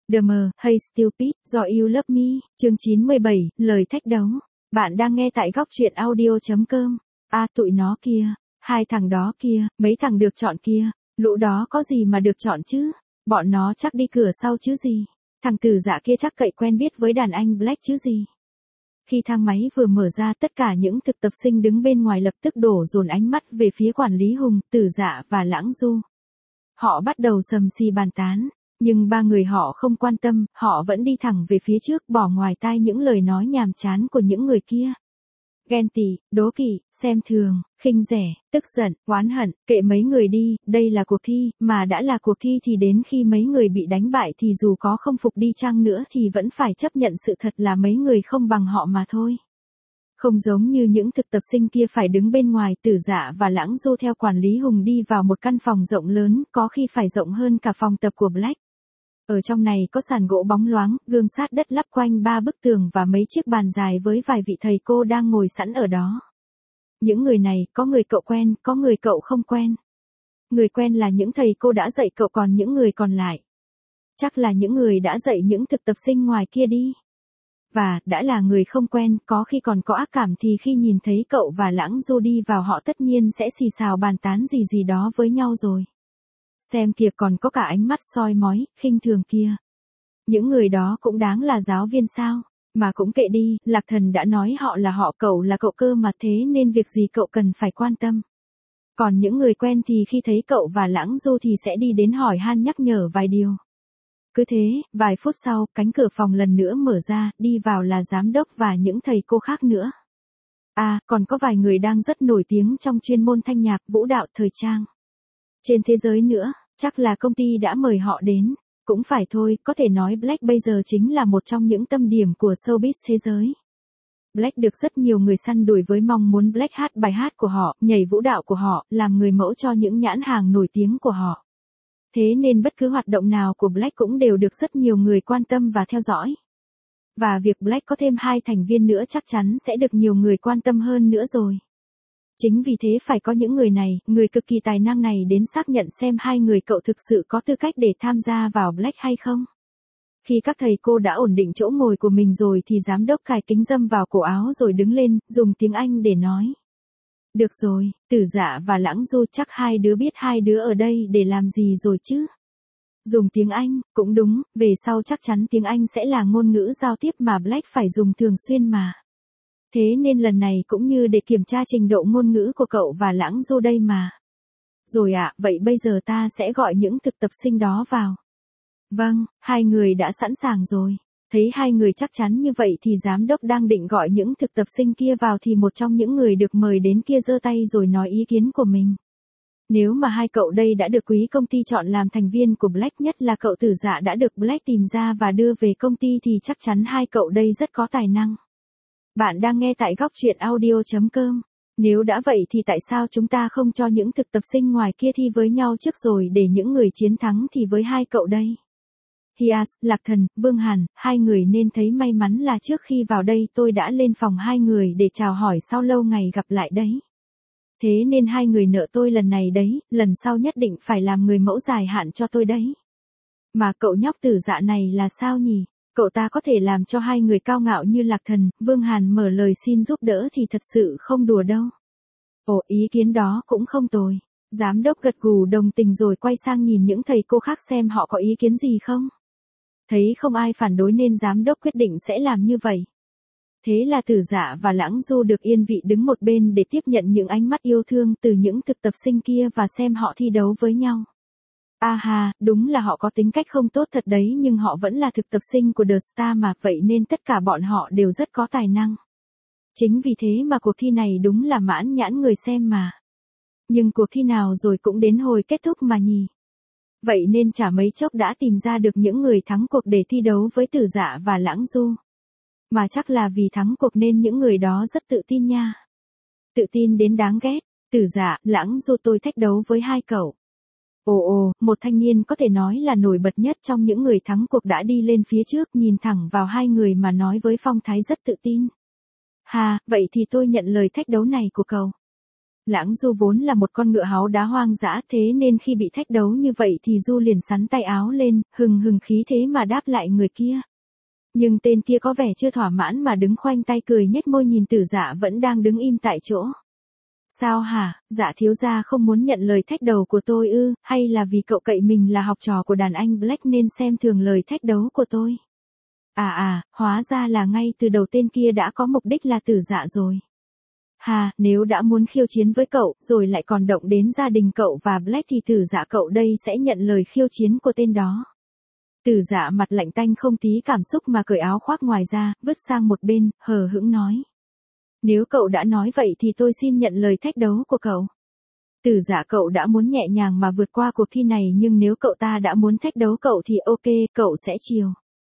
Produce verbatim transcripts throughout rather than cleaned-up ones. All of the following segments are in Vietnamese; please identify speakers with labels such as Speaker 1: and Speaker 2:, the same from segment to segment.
Speaker 1: The Mờ, Hey Stupid, Do You Love Me, chương chín mươi bảy, lời thách đấu. Bạn đang nghe tại góc truyện audio.com. À tụi nó kia, hai thằng đó kia, mấy thằng được chọn kia, lũ đó có gì mà được chọn chứ? Bọn nó chắc đi cửa sau chứ gì? Thằng Tử Dạ kia chắc cậy quen biết với đàn anh Black chứ gì? Khi thang máy vừa mở ra, tất cả những thực tập sinh đứng bên ngoài lập tức đổ dồn ánh mắt về phía quản lý Hùng, Tử Dạ và Lãng Du. Họ bắt đầu sầm xì bàn tán, nhưng ba người họ không quan tâm, họ vẫn đi thẳng về phía trước, bỏ ngoài tai những lời nói nhàm chán của những người kia. Ghen tị, đố kỵ, xem thường, khinh rẻ, tức giận, oán hận, kệ mấy người đi, đây là cuộc thi, mà đã là cuộc thi thì đến khi mấy người bị đánh bại thì dù có không phục đi chăng nữa thì vẫn phải chấp nhận sự thật là mấy người không bằng họ mà thôi. Không giống như những thực tập sinh kia phải đứng bên ngoài, Tử Dạ và Lãng Du theo quản lý Hùng đi vào một căn phòng rộng lớn, có khi phải rộng hơn cả phòng tập của Black. Ở trong này có sàn gỗ bóng loáng, gương sát đất lắp quanh ba bức tường và mấy chiếc bàn dài với vài vị thầy cô đang ngồi sẵn ở đó. Những người này, có người cậu quen, có người cậu không quen. Người quen là những thầy cô đã dạy cậu, còn những người còn lại chắc là những người đã dạy những thực tập sinh ngoài kia đi. Và, đã là người không quen, có khi còn có ác cảm thì khi nhìn thấy cậu và Lãng Du đi vào họ tất nhiên sẽ xì xào bàn tán gì gì đó với nhau rồi. Xem kìa, còn có cả ánh mắt soi mói, khinh thường kia. Những người đó cũng đáng là giáo viên sao? Mà cũng kệ đi, Lạc Thần đã nói họ là họ, cậu là cậu cơ mà, thế nên việc gì cậu cần phải quan tâm. Còn những người quen thì khi thấy cậu và Lãng Du thì sẽ đi đến hỏi han nhắc nhở vài điều. Cứ thế, vài phút sau, cánh cửa phòng lần nữa mở ra, đi vào là giám đốc và những thầy cô khác nữa. À, còn có vài người đang rất nổi tiếng trong chuyên môn thanh nhạc, vũ đạo, thời trang. Trên thế giới nữa, chắc là công ty đã mời họ đến. Cũng phải thôi, có thể nói Black bây giờ chính là một trong những tâm điểm của showbiz thế giới. Black được rất nhiều người săn đuổi với mong muốn Black hát bài hát của họ, nhảy vũ đạo của họ, làm người mẫu cho những nhãn hàng nổi tiếng của họ. Thế nên bất cứ hoạt động nào của Black cũng đều được rất nhiều người quan tâm và theo dõi. Và việc Black có thêm hai thành viên nữa chắc chắn sẽ được nhiều người quan tâm hơn nữa rồi. Chính vì thế phải có những người này, người cực kỳ tài năng này đến xác nhận xem hai người cậu thực sự có tư cách để tham gia vào Black hay không. Khi các thầy cô đã ổn định chỗ ngồi của mình rồi thì giám đốc cài kính râm vào cổ áo rồi đứng lên, dùng tiếng Anh để nói. Được rồi, Tử Dạ và Lãng Du, chắc hai đứa biết hai đứa ở đây để làm gì rồi chứ. Dùng tiếng Anh, cũng đúng, về sau chắc chắn tiếng Anh sẽ là ngôn ngữ giao tiếp mà Black phải dùng thường xuyên mà. Thế nên lần này cũng như để kiểm tra trình độ ngôn ngữ của cậu và Lãng Du đây mà. Rồi ạ, à, vậy bây giờ ta sẽ gọi những thực tập sinh đó vào. Vâng, hai người đã sẵn sàng rồi. Thấy hai người chắc chắn như vậy thì giám đốc đang định gọi những thực tập sinh kia vào thì một trong những người được mời đến kia giơ tay rồi nói ý kiến của mình. Nếu mà hai cậu đây đã được quý công ty chọn làm thành viên của Black, nhất là cậu Tử Dạ đã được Black tìm ra và đưa về công ty thì chắc chắn hai cậu đây rất có tài năng. Bạn đang nghe tại góc truyện audio.com. Nếu đã vậy thì tại sao chúng ta không cho những thực tập sinh ngoài kia thi với nhau trước rồi để những người chiến thắng thì với hai cậu đây? Hias, Lạc Thần, Vương Hàn, hai người nên thấy may mắn là trước khi vào đây tôi đã lên phòng hai người để chào hỏi sau lâu ngày gặp lại đấy. Thế nên hai người nợ tôi lần này đấy, lần sau nhất định phải làm người mẫu dài hạn cho tôi đấy. Mà cậu nhóc Tử Dạ này là sao nhỉ? Cậu ta có thể làm cho hai người cao ngạo như Lạc Thần, Vương Hàn mở lời xin giúp đỡ thì thật sự không đùa đâu. Ồ, ý kiến đó cũng không tồi. Giám đốc gật gù đồng tình rồi quay sang nhìn những thầy cô khác xem họ có ý kiến gì không. Thấy không ai phản đối nên giám đốc quyết định sẽ làm như vậy. Thế là Tử Dạ và Lãng Du được yên vị đứng một bên để tiếp nhận những ánh mắt yêu thương từ những thực tập sinh kia và xem họ thi đấu với nhau. À ha, đúng là họ có tính cách không tốt thật đấy, nhưng họ vẫn là thực tập sinh của The Star mà, vậy nên tất cả bọn họ đều rất có tài năng. Chính vì thế mà cuộc thi này đúng là mãn nhãn người xem mà. Nhưng cuộc thi nào rồi cũng đến hồi kết thúc mà nhỉ. Vậy nên chả mấy chốc đã tìm ra được những người thắng cuộc để thi đấu với Tử Dạ và Lãng Du. Mà chắc là vì thắng cuộc nên những người đó rất tự tin nha. Tự tin đến đáng ghét. Tử Dạ, Lãng Du, tôi thách đấu với hai cậu. Ồ ồ, một thanh niên có thể nói là nổi bật nhất trong những người thắng cuộc đã đi lên phía trước, nhìn thẳng vào hai người mà nói với phong thái rất tự tin. Hà, vậy thì tôi nhận lời thách đấu này của cậu. Lãng Du vốn là một con ngựa háu đá hoang dã, thế nên khi bị thách đấu như vậy thì Du liền sắn tay áo lên, hừng hừng khí thế mà đáp lại người kia. Nhưng tên kia có vẻ chưa thỏa mãn mà đứng khoanh tay cười nhếch môi nhìn Tử Dạ vẫn đang đứng im tại chỗ. Sao hả, Dạ thiếu gia không muốn nhận lời thách đấu của tôi ư, hay là vì cậu cậy mình là học trò của đàn anh Black nên xem thường lời thách đấu của tôi? À à, hóa ra là ngay từ đầu tên kia đã có mục đích là Tử Dạ rồi. Hà, nếu đã muốn khiêu chiến với cậu, rồi lại còn động đến gia đình cậu và Black thì Tử Dạ cậu đây sẽ nhận lời khiêu chiến của tên đó. Tử Dạ mặt lạnh tanh không tí cảm xúc mà cởi áo khoác ngoài ra, vứt sang một bên, hờ hững nói. Nếu cậu đã nói vậy thì tôi xin nhận lời thách đấu của cậu. Tử Dạ cậu đã muốn nhẹ nhàng mà vượt qua cuộc thi này nhưng nếu cậu ta đã muốn thách đấu cậu thì ok, cậu sẽ chiều.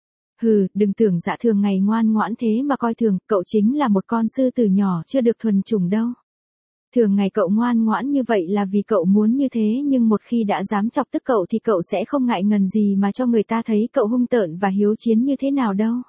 Speaker 1: Hừ, đừng tưởng Dạ thường ngày ngoan ngoãn thế mà coi thường, cậu chính là một con sư tử nhỏ chưa được thuần chủng đâu. Thường ngày cậu ngoan ngoãn như vậy là vì cậu muốn như thế nhưng một khi đã dám chọc tức cậu thì cậu sẽ không ngại ngần gì mà cho người ta thấy cậu hung tợn và hiếu chiến như thế nào đâu.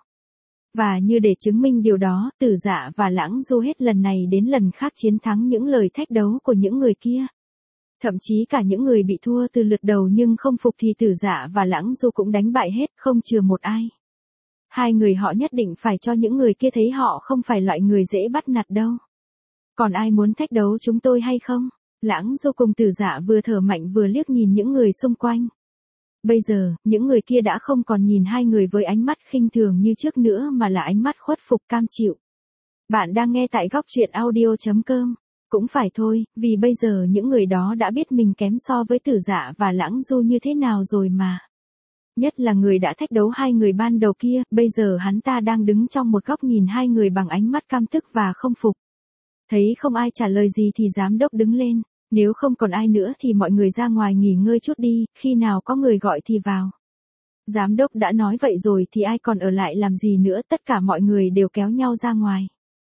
Speaker 1: Và như để chứng minh điều đó, Tử Dạ và Lãng Du hết lần này đến lần khác chiến thắng những lời thách đấu của những người kia. Thậm chí cả những người bị thua từ lượt đầu nhưng không phục thì Tử Dạ và Lãng Du cũng đánh bại hết, không chừa một ai. Hai người họ nhất định phải cho những người kia thấy họ không phải loại người dễ bắt nạt đâu. Còn ai muốn thách đấu chúng tôi hay không? Lãng Du cùng Tử Dạ vừa thở mạnh vừa liếc nhìn những người xung quanh. Bây giờ, những người kia đã không còn nhìn hai người với ánh mắt khinh thường như trước nữa mà là ánh mắt khuất phục cam chịu. Bạn đang nghe tại góc truyện audio chấm com. Cũng phải thôi, vì bây giờ những người đó đã biết mình kém so với Tử Dạ và Lãng Du như thế nào rồi mà. Nhất là người đã thách đấu hai người ban đầu kia, bây giờ hắn ta đang đứng trong một góc nhìn hai người bằng ánh mắt cam tức và không phục. Thấy không ai trả lời gì thì giám đốc đứng lên, nếu không còn ai nữa thì mọi người ra ngoài nghỉ ngơi chút đi, khi nào có người gọi thì vào. Giám đốc đã nói vậy rồi thì ai còn ở lại làm gì nữa, tất cả mọi người đều kéo nhau ra ngoài.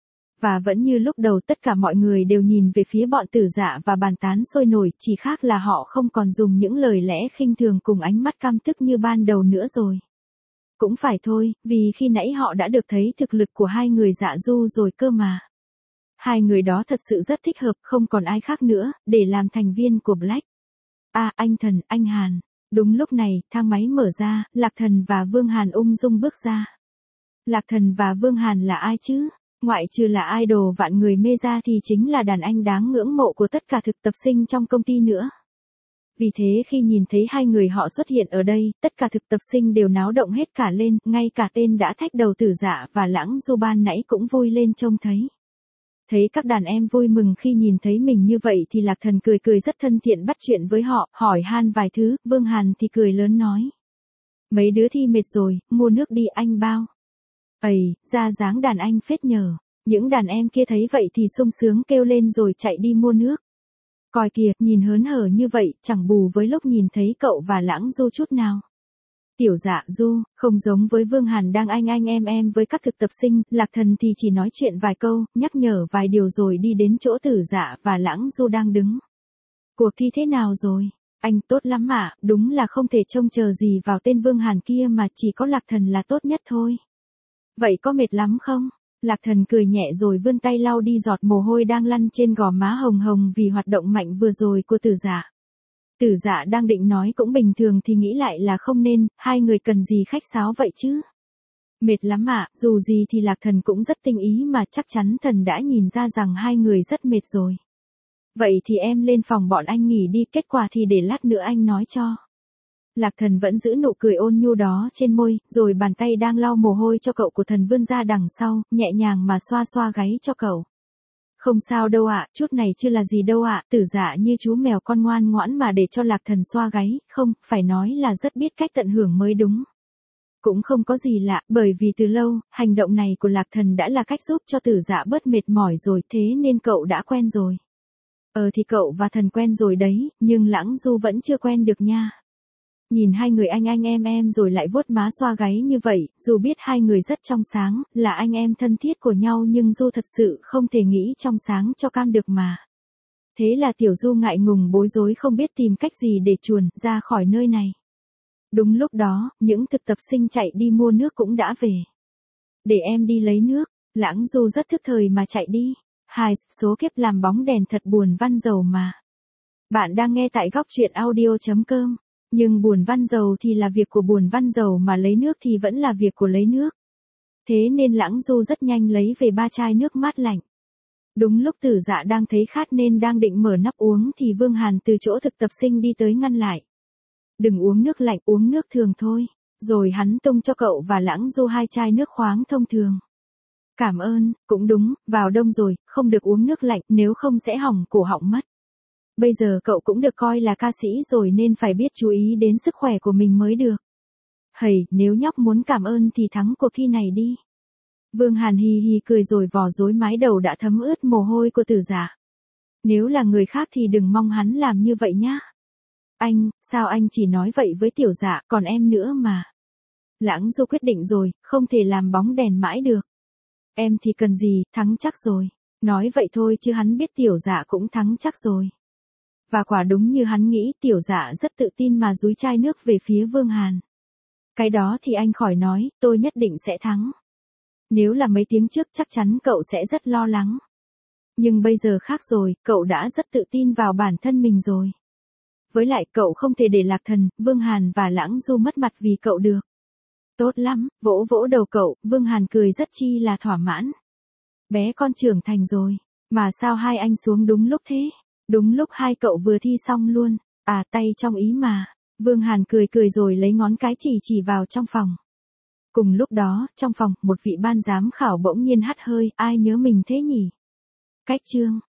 Speaker 1: Và vẫn như lúc đầu tất cả mọi người đều nhìn về phía bọn Tử Dạ và bàn tán sôi nổi, chỉ khác là họ không còn dùng những lời lẽ khinh thường cùng ánh mắt căm tức như ban đầu nữa rồi. Cũng phải thôi, vì khi nãy họ đã được thấy thực lực của hai người Dạ Du rồi cơ mà. Hai người đó thật sự rất thích hợp, không còn ai khác nữa, để làm thành viên của Black. À, anh Thần, anh Hàn. Đúng lúc này, thang máy mở ra, Lạc Thần và Vương Hàn ung dung bước ra. Lạc Thần và Vương Hàn là ai chứ? Ngoại trừ là idol vạn người mê ra thì chính là đàn anh đáng ngưỡng mộ của tất cả thực tập sinh trong công ty nữa. Vì thế khi nhìn thấy hai người họ xuất hiện ở đây, tất cả thực tập sinh đều náo động hết cả lên, ngay cả tên đã thách đầu Tử Dạ và Lãng Du ban nãy cũng vui lên trông thấy. Thấy các đàn em vui mừng khi nhìn thấy mình như vậy thì Lạc Thần cười cười rất thân thiện bắt chuyện với họ, hỏi han vài thứ, Vương Hàn thì cười lớn nói. Mấy đứa thi mệt rồi, mua nước đi anh bao. Ầy, ra dáng đàn anh phết nhờ. Những đàn em kia thấy vậy thì sung sướng kêu lên rồi chạy đi mua nước. Coi kìa, nhìn hớn hở như vậy, chẳng bù với lúc nhìn thấy cậu và Lãng Du chút nào. Tiểu Dạ Du, không giống với Vương Hàn đang anh anh em em với các thực tập sinh, Lạc Thần thì chỉ nói chuyện vài câu, nhắc nhở vài điều rồi đi đến chỗ Tử Dạ và Lãng Du đang đứng. Cuộc thi thế nào rồi? Anh tốt lắm ạ, đúng là không thể trông chờ gì vào tên Vương Hàn kia mà chỉ có Lạc Thần là tốt nhất thôi. Vậy có mệt lắm không? Lạc Thần cười nhẹ rồi vươn tay lau đi giọt mồ hôi đang lăn trên gò má hồng hồng vì hoạt động mạnh vừa rồi của Tử Dạ. Tử Dạ đang định nói cũng bình thường thì nghĩ lại là không nên, hai người cần gì khách sáo vậy chứ? Mệt lắm ạ, dù gì thì Lạc Thần cũng rất tinh ý mà chắc chắn thần đã nhìn ra rằng hai người rất mệt rồi. Vậy thì em lên phòng bọn anh nghỉ đi, kết quả thì để lát nữa anh nói cho. Lạc Thần vẫn giữ nụ cười ôn nhu đó trên môi, rồi bàn tay đang lau mồ hôi cho cậu của thần vươn ra đằng sau, nhẹ nhàng mà xoa xoa gáy cho cậu. Không sao đâu ạ, chút này chưa là gì đâu ạ, Tử Dạ như chú mèo con ngoan ngoãn mà để cho Lạc Thần xoa gáy, không, phải nói là rất biết cách tận hưởng mới đúng. Cũng không có gì lạ, bởi vì từ lâu, hành động này của Lạc Thần đã là cách giúp cho Tử Dạ bớt mệt mỏi rồi, thế nên cậu đã quen rồi. Ờ thì cậu và thần quen rồi đấy, nhưng Lãng Du vẫn chưa quen được nha. Nhìn hai người anh anh em em rồi lại vuốt má xoa gáy như vậy, dù biết hai người rất trong sáng, là anh em thân thiết của nhau nhưng Du thật sự không thể nghĩ trong sáng cho cam được mà. Thế là Tiểu Du ngại ngùng bối rối không biết tìm cách gì để chuồn ra khỏi nơi này. Đúng lúc đó, những thực tập sinh chạy đi mua nước cũng đã về. Để em đi lấy nước, Lãng Du rất thức thời mà chạy đi. Hai, số kiếp làm bóng đèn thật buồn văn dầu mà. Bạn đang nghe tại góc truyện audio.com. Nhưng buồn văn dầu thì là việc của buồn văn dầu mà lấy nước thì vẫn là việc của lấy nước. Thế nên Lãng Du rất nhanh lấy về ba chai nước mát lạnh. Đúng lúc Tử Dạ đang thấy khát nên đang định mở nắp uống thì Vương Hàn từ chỗ thực tập sinh đi tới ngăn lại. Đừng uống nước lạnh, uống nước thường thôi. Rồi hắn tung cho cậu và Lãng Du hai chai nước khoáng thông thường. Cảm ơn, cũng đúng, vào đông rồi, không được uống nước lạnh nếu không sẽ hỏng cổ họng mất. Bây giờ cậu cũng được coi là ca sĩ rồi nên phải biết chú ý đến sức khỏe của mình mới được. Hầy, nếu nhóc muốn cảm ơn thì thắng cuộc thi này đi. Vương Hàn hì hì cười rồi vò rối mái đầu đã thấm ướt mồ hôi của Tử Dạ. Nếu là người khác thì đừng mong hắn làm như vậy nhá. Anh, sao anh chỉ nói vậy với Tiểu Dạ, còn em nữa mà. Lãng Du quyết định rồi, không thể làm bóng đèn mãi được. Em thì cần gì, thắng chắc rồi. Nói vậy thôi chứ hắn biết Tiểu Dạ cũng thắng chắc rồi. Và quả đúng như hắn nghĩ, Tiểu Dạ rất tự tin mà dúi chai nước về phía Vương Hàn. Cái đó thì anh khỏi nói, tôi nhất định sẽ thắng. Nếu là mấy tiếng trước chắc chắn cậu sẽ rất lo lắng. Nhưng bây giờ khác rồi, cậu đã rất tự tin vào bản thân mình rồi. Với lại cậu không thể để Lạc Thần, Vương Hàn và Lãng Du mất mặt vì cậu được. Tốt lắm, vỗ vỗ đầu cậu, Vương Hàn cười rất chi là thỏa mãn. Bé con trưởng thành rồi, mà sao hai anh xuống đúng lúc thế? Đúng lúc hai cậu vừa thi xong luôn, à tay trong ý mà. Vương Hàn cười cười rồi lấy ngón cái chỉ chỉ vào trong phòng. Cùng lúc đó, trong phòng, một vị ban giám khảo bỗng nhiên hắt hơi, ai nhớ mình thế nhỉ? Cách chương,